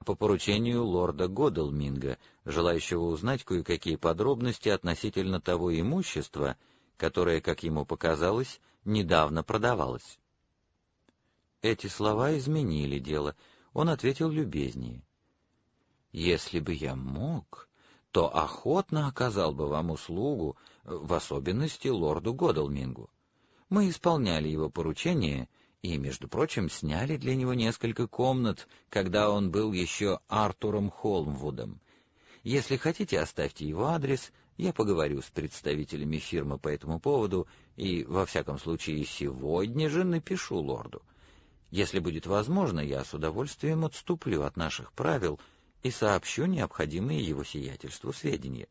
по поручению лорда Годалминга, желающего узнать кое-какие подробности относительно того имущества, которое, как ему показалось, недавно продавалось. Эти слова изменили дело. Он ответил любезнее. «Если бы я мог, то охотно оказал бы вам услугу, в особенности лорду Годалмингу. Мы исполняли его поручение и, между прочим, сняли для него несколько комнат, когда он был еще Артуром Холмвудом. Если хотите, оставьте его адрес, я поговорю с представителями фирмы по этому поводу и, во всяком случае, сегодня же напишу лорду. Если будет возможно, я с удовольствием отступлю от наших правил и сообщу необходимые его сиятельству сведения».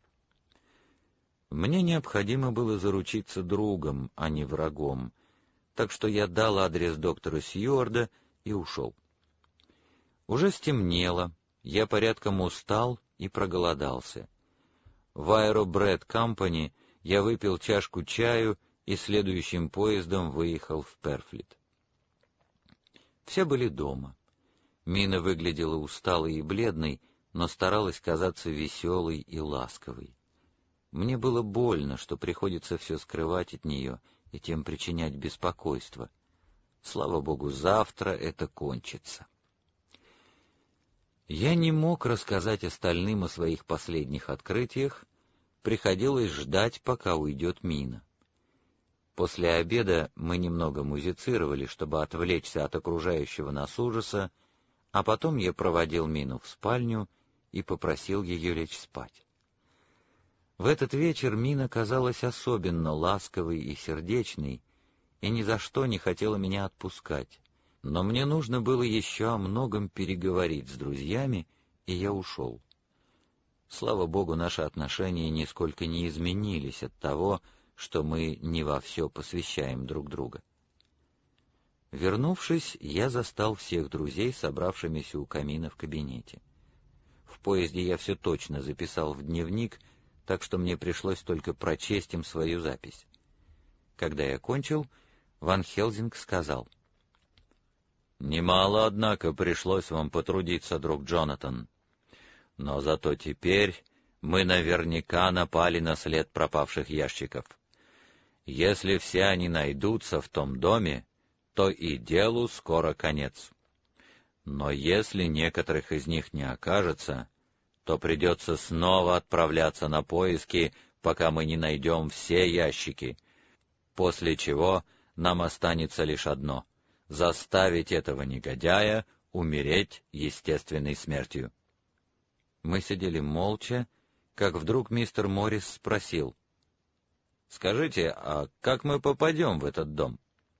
Мне необходимо было заручиться другом, а не врагом, так что я дал адрес доктора Сьюарда и ушел. Уже стемнело, я порядком устал и проголодался. В Аэробред Компани я выпил чашку чаю и следующим поездом выехал в Перфлит. Все были дома. Мина выглядела усталой и бледной, но старалась казаться веселой и ласковой. Мне было больно, что приходится все скрывать от нее и тем причинять беспокойство. Слава богу, завтра это кончится. Я не мог рассказать остальным о своих последних открытиях, приходилось ждать, пока уйдет Мина. После обеда мы немного музицировали, чтобы отвлечься от окружающего нас ужаса, а потом я проводил Мину в спальню и попросил ее лечь спать. В этот вечер Мина казалась особенно ласковой и сердечной, и ни за что не хотела меня отпускать, но мне нужно было еще о многом переговорить с друзьями, и я ушел. Слава богу, наши отношения нисколько не изменились от того, что мы не во все посвящаем друг друга. Вернувшись, я застал всех друзей, собравшимися у камина в кабинете. В поезде я все точно записал в дневник, так что мне пришлось только прочесть им свою запись. Когда я кончил, Ван Хелсинг сказал: «Немало, однако, пришлось вам потрудиться, друг Джонатан. Но зато теперь мы наверняка напали на след пропавших ящиков. Если все они найдутся в том доме, то и делу скоро конец. Но если некоторых из них не окажется, то придется снова отправляться на поиски, пока мы не найдем все ящики, после чего нам останется лишь одно — заставить этого негодяя умереть естественной смертью». Мы сидели молча, как вдруг мистер Моррис спросил: «Скажите, а как мы попадем в этот дом?»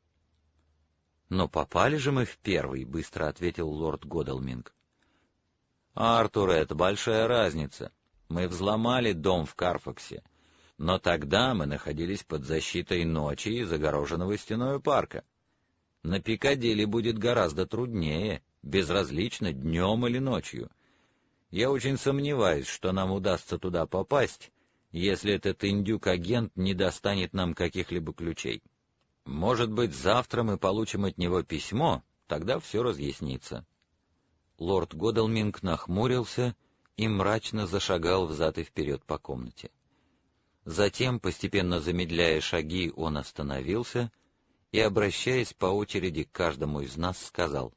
«Но попали же мы в первый», — быстро ответил лорд Годалминг. «Артур, это большая разница. Мы взломали дом в Карфаксе, но тогда мы находились под защитой ночи и загороженного стеной парка. На Пикадилли будет гораздо труднее, безразлично днем или ночью. Я очень сомневаюсь, что нам удастся туда попасть, если этот индюк-агент не достанет нам каких-либо ключей. Может быть, завтра мы получим от него письмо, тогда все разъяснится». Лорд Годалминг нахмурился и мрачно зашагал взад и вперед по комнате. Затем, постепенно замедляя шаги, он остановился и, обращаясь по очереди к каждому из нас, сказал: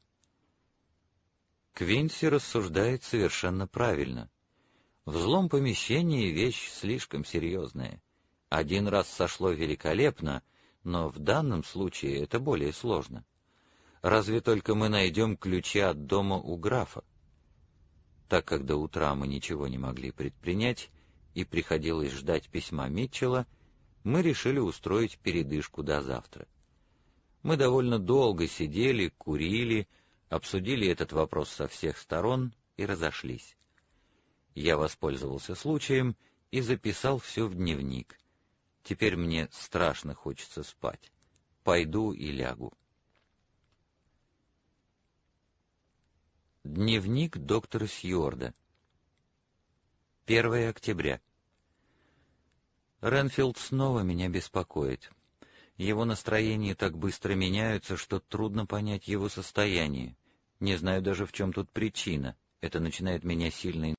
«Квинси рассуждает совершенно правильно. Взлом помещения — вещь слишком серьезная. Один раз сошло великолепно, но в данном случае это более сложно. Разве только мы найдем ключи от дома у графа». Так как до утра мы ничего не могли предпринять и приходилось ждать письма Митчелла, мы решили устроить передышку до завтра. Мы довольно долго сидели, курили, обсудили этот вопрос со всех сторон и разошлись. Я воспользовался случаем и записал все в дневник. Теперь мне страшно хочется спать. Пойду и лягу. Дневник доктора Сьюарда. 1 октября. Ренфилд снова меня беспокоит. Его настроения так быстро меняются, что трудно понять его состояние. Не знаю даже, в чем тут причина. Это начинает меня сильно